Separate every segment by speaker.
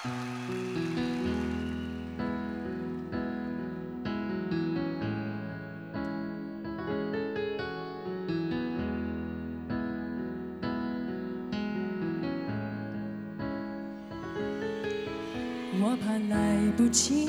Speaker 1: 我怕来不及，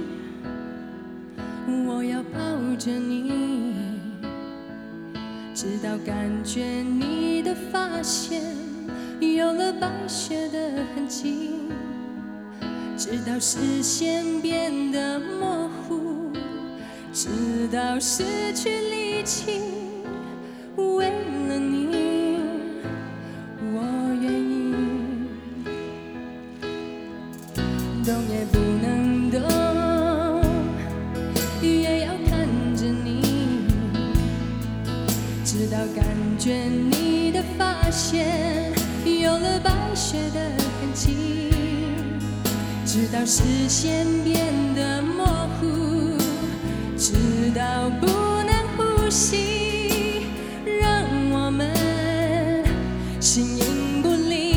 Speaker 1: 我要抱着你，直到感觉你的发线有了白雪的痕迹，直到视线变得模糊，直到失去力气，为了你，我愿意。动也不能动，也要看着你，直到感觉你的发线有了白雪的痕迹，直到视线变得模糊，直到不能呼吸，让我们形影不离。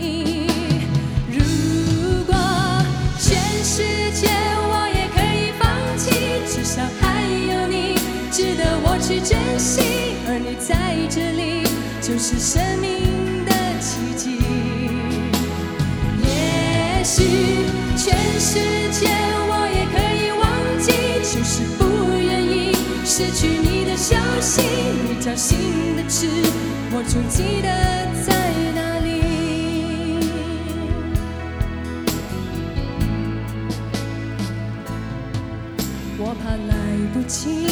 Speaker 1: 至少还有你值得我去珍惜，而你在这里就是生命的奇迹。也许全世界我也可以忘记，就是不愿意失去你的消息。你掌心的刺，我总记得在哪里。我怕来不及，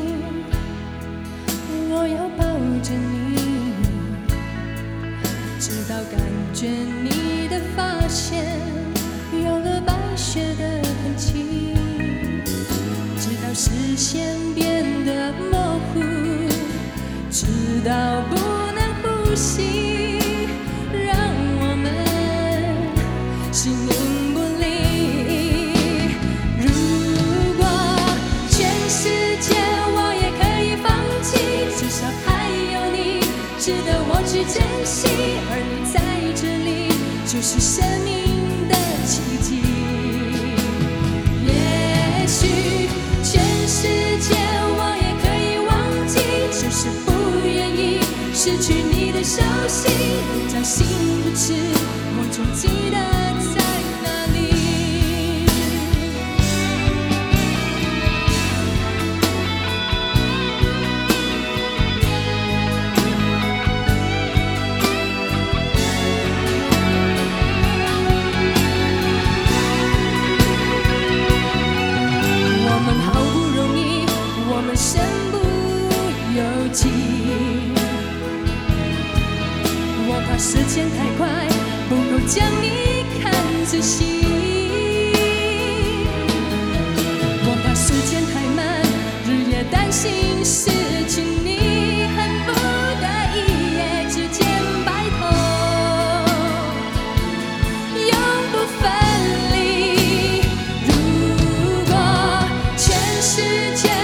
Speaker 1: 我要抱着你，直到感觉你的发线有了白雪的痕迹，直到视线变得模糊，直到不能呼吸，让我们形影不离。值得我去珍惜，而你在这里就是生命的奇迹。也许全世界我也可以忘记，就是不愿意失去你的消息。你掌心的刺，我总记得在哪里。身不由己，我怕时间太快，不够将你看仔细。我怕时间太慢，日夜担心失去你，恨不得一夜之间白头，永不分离。如果全世界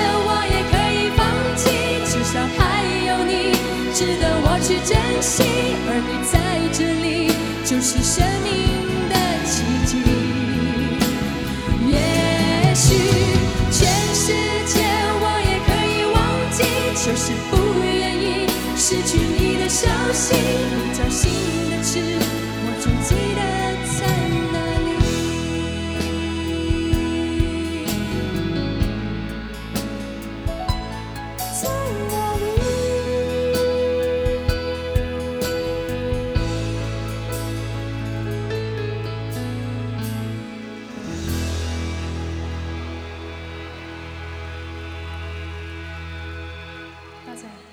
Speaker 1: 值得我去珍惜，而你在这里就是生命的奇迹。也许全世界我也可以忘记，就是不愿意失去你的消息。你掌心的刺，我总记得在哪里。大仔。